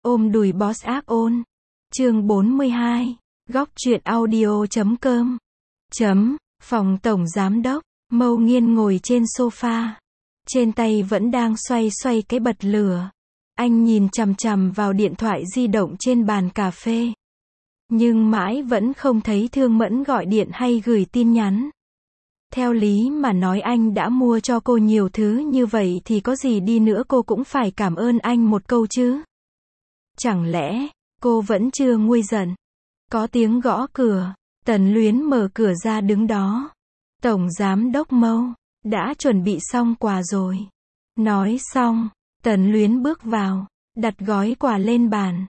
Ôm đùi boss ác ôn. Chương 42. Góc truyện audio.com. Phòng tổng giám đốc. Mâu Nghiên ngồi trên sofa. Trên tay vẫn đang xoay xoay cái bật lửa. Anh nhìn chằm chằm vào điện thoại di động trên bàn cà phê. Nhưng mãi vẫn không thấy Thương Mẫn gọi điện hay gửi tin nhắn. Theo lý mà nói anh đã mua cho cô nhiều thứ như vậy thì có gì đi nữa cô cũng phải cảm ơn anh một câu chứ. Chẳng lẽ, cô vẫn chưa nguôi giận? Có tiếng gõ cửa, Tần Luyến mở cửa ra đứng đó. Tổng giám đốc Mâu, đã chuẩn bị xong quà rồi. Nói xong, Tần Luyến bước vào, đặt gói quà lên bàn.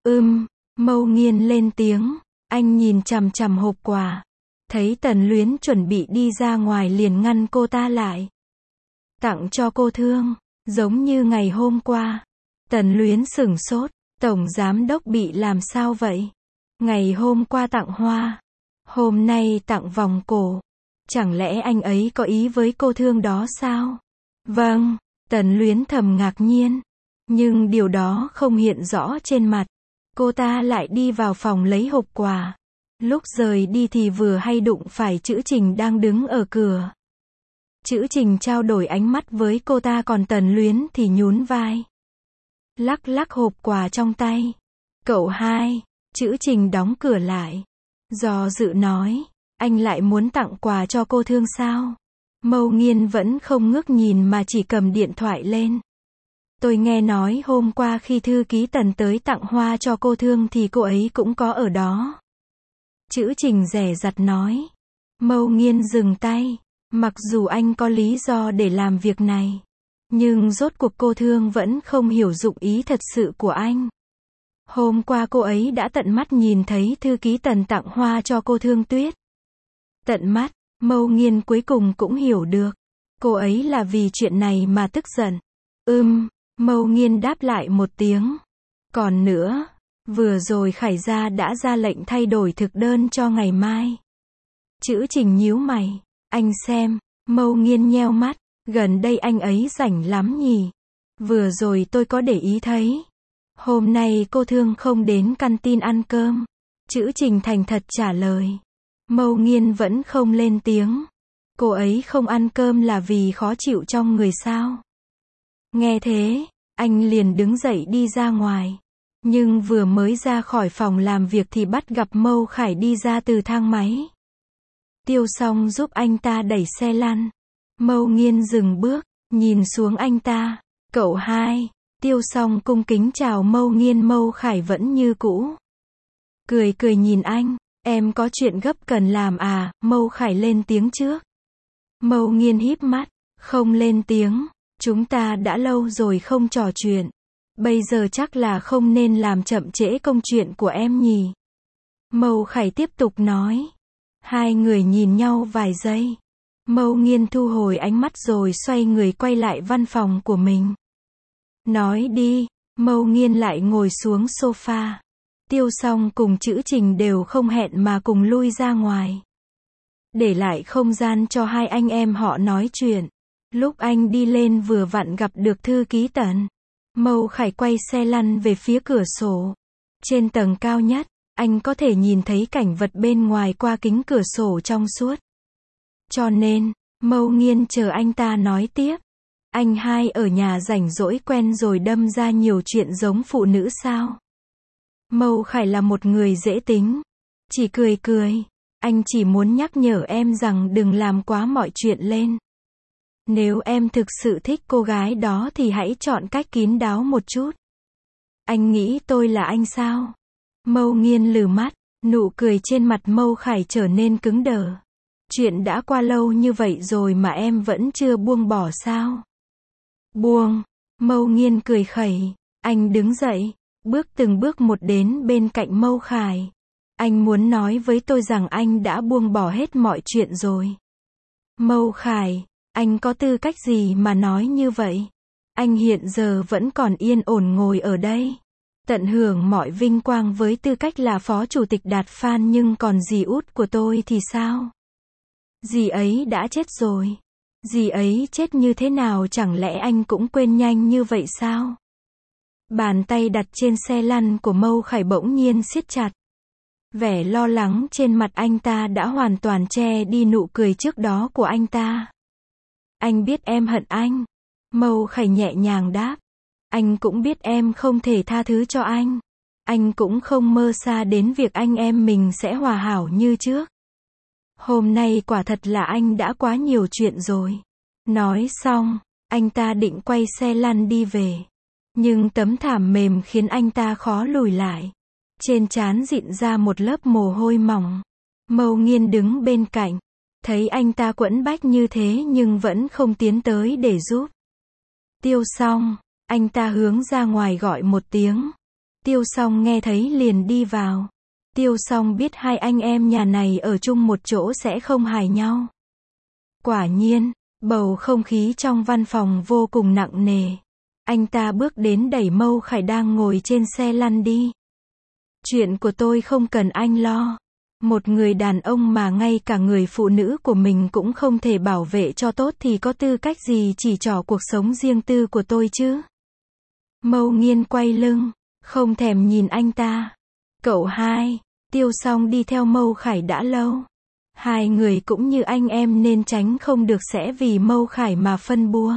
Mâu Nghiên lên tiếng, anh nhìn chằm chằm hộp quà. Thấy Tần Luyến chuẩn bị đi ra ngoài liền ngăn cô ta lại. Tặng cho cô Thương, giống như ngày hôm qua. Tần Luyến sửng sốt, tổng giám đốc bị làm sao vậy? Ngày hôm qua tặng hoa, hôm nay tặng vòng cổ. Chẳng lẽ anh ấy có ý với cô Thương đó sao? Vâng, Tần Luyến thầm ngạc nhiên. Nhưng điều đó không hiện rõ trên mặt. Cô ta lại đi vào phòng lấy hộp quà. Lúc rời đi thì vừa hay đụng phải Trữ Trình đang đứng ở cửa. Trữ Trình trao đổi ánh mắt với cô ta còn Tần Luyến thì nhún vai. Lắc lắc hộp quà trong tay. Cậu hai, Trữ Trình đóng cửa lại. Do dự nói, anh lại muốn tặng quà cho cô Thương sao? Mâu Nghiên vẫn không ngước nhìn mà chỉ cầm điện thoại lên. Tôi nghe nói hôm qua khi thư ký Tần tới tặng hoa cho cô Thương thì cô ấy cũng có ở đó. Trữ Trình dè dặt nói. Mâu Nghiên dừng tay. Mặc dù anh có lý do để làm việc này, nhưng rốt cuộc cô Thương vẫn không hiểu dụng ý thật sự của anh. Hôm qua cô ấy đã tận mắt nhìn thấy thư ký Tần tặng hoa cho cô Thương Tuyết. Tận mắt, Mâu Nghiên cuối cùng cũng hiểu được. Cô ấy là vì chuyện này mà tức giận. Mâu Nghiên đáp lại một tiếng. Còn nữa, vừa rồi Khải Gia đã ra lệnh thay đổi thực đơn cho ngày mai. Trữ Trình nhíu mày. Anh xem, Mâu Nghiên nheo mắt. Gần đây anh ấy rảnh lắm nhỉ? Vừa rồi tôi có để ý thấy. Hôm nay cô Thương không đến canteen ăn cơm. Trữ Trình thành thật trả lời. Mâu Nghiên vẫn không lên tiếng. Cô ấy không ăn cơm là vì khó chịu trong người sao? Nghe thế, anh liền đứng dậy đi ra ngoài. Nhưng vừa mới ra khỏi phòng làm việc thì bắt gặp Mâu Khải đi ra từ thang máy. Tiêu Song giúp anh ta đẩy xe lăn. Mâu Nghiên dừng bước, nhìn xuống anh ta. Cậu hai. Tiêu Song cung kính chào Mâu Nghiên. Mâu Khải vẫn như cũ. Cười cười nhìn anh. Em có chuyện gấp cần làm à? Mâu Khải lên tiếng trước. Mâu Nghiên híp mắt, không lên tiếng. Chúng ta đã lâu rồi không trò chuyện. Bây giờ chắc là không nên làm chậm trễ công chuyện của em nhỉ? Mâu Khải tiếp tục nói. Hai người nhìn nhau vài giây. Mâu Nghiên thu hồi ánh mắt rồi xoay người quay lại văn phòng của mình. Nói đi. Mâu Nghiên lại ngồi xuống sofa. Tiêu Song cùng Trữ Trình đều không hẹn mà cùng lui ra ngoài. Để lại không gian cho hai anh em họ nói chuyện. Lúc anh đi lên vừa vặn gặp được thư ký Tần. Mâu Khải quay xe lăn về phía cửa sổ. Trên tầng cao nhất, anh có thể nhìn thấy cảnh vật bên ngoài qua kính cửa sổ trong suốt. Cho nên, Mâu Nghiên chờ anh ta nói tiếp. Anh hai ở nhà rảnh rỗi quen rồi đâm ra nhiều chuyện giống phụ nữ sao? Mâu Khải là một người dễ tính. Chỉ cười cười. Anh chỉ muốn nhắc nhở em rằng đừng làm quá mọi chuyện lên. Nếu em thực sự thích cô gái đó thì hãy chọn cách kín đáo một chút. Anh nghĩ tôi là anh sao? Mâu Nghiên lừ mắt, nụ cười trên mặt Mâu Khải trở nên cứng đờ. Chuyện đã qua lâu như vậy rồi mà em vẫn chưa buông bỏ sao? Buông. Mâu Nghiên cười khẩy. Anh đứng dậy, bước từng bước một đến bên cạnh Mâu Khải. Anh muốn nói với tôi rằng anh đã buông bỏ hết mọi chuyện rồi. Mâu Khải, anh có tư cách gì mà nói như vậy? Anh hiện giờ vẫn còn yên ổn ngồi ở đây, tận hưởng mọi vinh quang với tư cách là phó chủ tịch Đạt Phan, nhưng còn dì út của tôi thì sao? Dì ấy đã chết rồi. Dì ấy chết như thế nào chẳng lẽ anh cũng quên nhanh như vậy sao? Bàn tay đặt trên xe lăn của Mâu Khải bỗng nhiên siết chặt. Vẻ lo lắng trên mặt anh ta đã hoàn toàn che đi nụ cười trước đó của anh ta. Anh biết em hận anh. Mâu Khải nhẹ nhàng đáp. Anh cũng biết em không thể tha thứ cho anh. Anh cũng không mơ xa đến việc anh em mình sẽ hòa hảo như trước. Hôm nay quả thật là anh đã quá nhiều chuyện rồi. Nói xong, anh ta định quay xe lăn đi về. Nhưng tấm thảm mềm khiến anh ta khó lùi lại. Trên trán rịn ra một lớp mồ hôi mỏng. Mâu Nghiên đứng bên cạnh. Thấy anh ta quẫn bách như thế nhưng vẫn không tiến tới để giúp. Tiêu Song, anh ta hướng ra ngoài gọi một tiếng. Tiêu Song nghe thấy liền đi vào. Tiêu Song biết hai anh em nhà này ở chung một chỗ sẽ không hài nhau. Quả nhiên, bầu không khí trong văn phòng vô cùng nặng nề. Anh ta bước đến đẩy Mâu Khải đang ngồi trên xe lăn đi. Chuyện của tôi không cần anh lo. Một người đàn ông mà ngay cả người phụ nữ của mình cũng không thể bảo vệ cho tốt thì có tư cách gì chỉ trỏ cuộc sống riêng tư của tôi chứ? Mâu Nghiên quay lưng, không thèm nhìn anh ta. Cậu hai, Tiêu Song đi theo Mâu Khải đã lâu. Hai người cũng như anh em nên tránh không được sẽ vì Mâu Khải mà phân bua.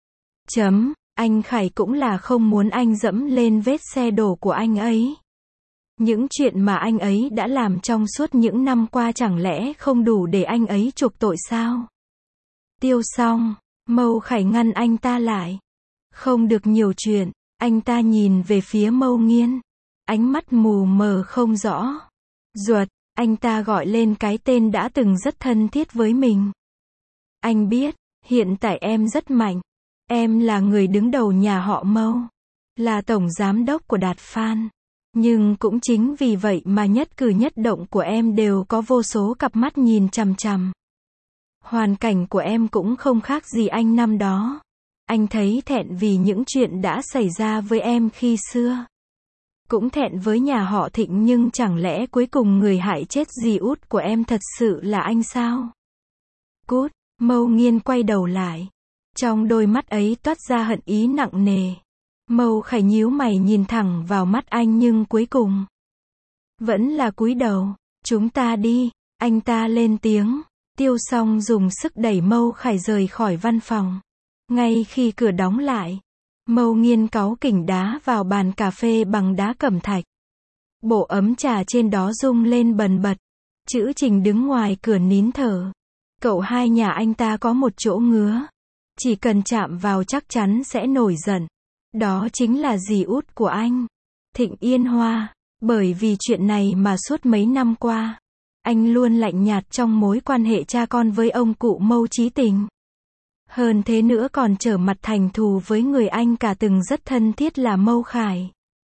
Anh Khải cũng là không muốn anh dẫm lên vết xe đổ của anh ấy. Những chuyện mà anh ấy đã làm trong suốt những năm qua chẳng lẽ không đủ để anh ấy chuộc tội sao? Tiêu Song, Mâu Khải ngăn anh ta lại. Không được nhiều chuyện, anh ta nhìn về phía Mâu Nghiên. Ánh mắt mù mờ không rõ. Duật, anh ta gọi lên cái tên đã từng rất thân thiết với mình. Anh biết, hiện tại em rất mạnh. Em là người đứng đầu nhà họ Mâu. Là tổng giám đốc của Đạt Phan. Nhưng cũng chính vì vậy mà nhất cử nhất động của em đều có vô số cặp mắt nhìn chằm chằm. Hoàn cảnh của em cũng không khác gì anh năm đó. Anh thấy thẹn vì những chuyện đã xảy ra với em khi xưa. Cũng thẹn với nhà họ Thịnh nhưng chẳng lẽ cuối cùng người hại chết dì út của em thật sự là anh sao? Cút, Mâu Nghiên quay đầu lại. Trong đôi mắt ấy toát ra hận ý nặng nề. Mâu Khải nhíu mày nhìn thẳng vào mắt anh nhưng cuối cùng vẫn là cúi đầu. Chúng ta đi, anh ta lên tiếng. Tiêu Song dùng sức đẩy Mâu Khải rời khỏi văn phòng. Ngay khi cửa đóng lại, Mâu Nghiên cáu kỉnh đá vào bàn cà phê bằng đá cẩm thạch. Bộ ấm trà trên đó rung lên bần bật. Chữ Trình đứng ngoài cửa nín thở. Cậu hai nhà anh ta có một chỗ ngứa. Chỉ cần chạm vào chắc chắn sẽ nổi giận. Đó chính là dì út của anh, Thịnh Yên Hoa. Bởi vì chuyện này mà suốt mấy năm qua, anh luôn lạnh nhạt trong mối quan hệ cha con với ông cụ Mâu Chí Tình. Hơn thế nữa còn trở mặt thành thù với người anh cả từng rất thân thiết là Mâu Khải.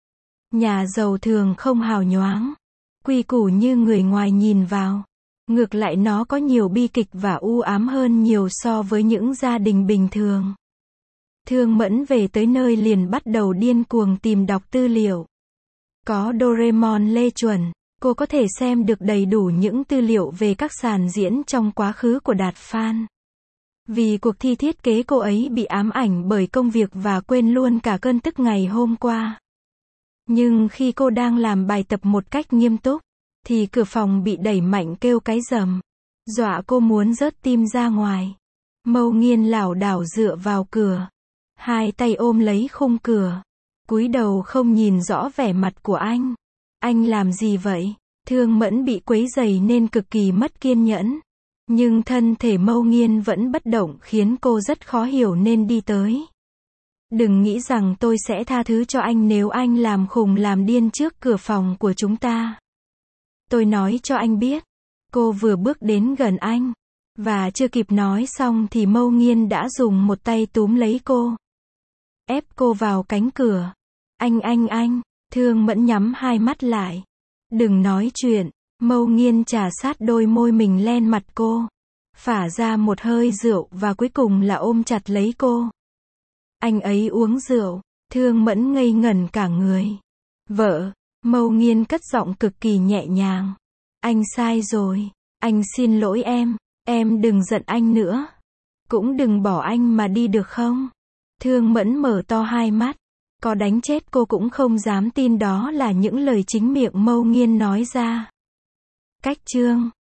Nhà giàu thường không hào nhoáng, quy củ như người ngoài nhìn vào. Ngược lại nó có nhiều bi kịch và u ám hơn nhiều so với những gia đình bình thường. Thương Mẫn về tới nơi liền bắt đầu điên cuồng tìm đọc tư liệu. Có Doraemon Lê Chuẩn, cô có thể xem được đầy đủ những tư liệu về các sàn diễn trong quá khứ của Đạt Phan. Vì cuộc thi thiết kế cô ấy bị ám ảnh bởi công việc và quên luôn cả cơn tức ngày hôm qua. Nhưng khi cô đang làm bài tập một cách nghiêm túc, thì cửa phòng bị đẩy mạnh kêu cái rầm. Dọa cô muốn rớt tim ra ngoài. Mâu Nghiên lảo đảo dựa vào cửa. Hai tay ôm lấy khung cửa. Cúi đầu không nhìn rõ vẻ mặt của anh. Anh làm gì vậy? Thương Mẫn bị quấy rầy nên cực kỳ mất kiên nhẫn. Nhưng thân thể Mâu Nghiên vẫn bất động khiến cô rất khó hiểu nên đi tới. Đừng nghĩ rằng tôi sẽ tha thứ cho anh nếu anh làm khùng làm điên trước cửa phòng của chúng ta. Tôi nói cho anh biết. Cô vừa bước đến gần anh. Và chưa kịp nói xong thì Mâu Nghiên đã dùng một tay túm lấy cô. Ép cô vào cánh cửa. Anh. Thương Mẫn nhắm hai mắt lại. Đừng nói chuyện. Mâu Nghiên trà sát đôi môi mình lên mặt cô. Phả ra một hơi rượu và cuối cùng là ôm chặt lấy cô. Anh ấy uống rượu. Thương Mẫn ngây ngẩn cả người. Vợ. Mâu Nghiên cất giọng cực kỳ nhẹ nhàng. Anh sai rồi. Anh xin lỗi em đừng giận anh nữa. Cũng đừng bỏ anh mà đi được không? Thương Mẫn mở to hai mắt. Có đánh chết cô cũng không dám tin đó là những lời chính miệng Mâu Nghiên nói ra. Cách chương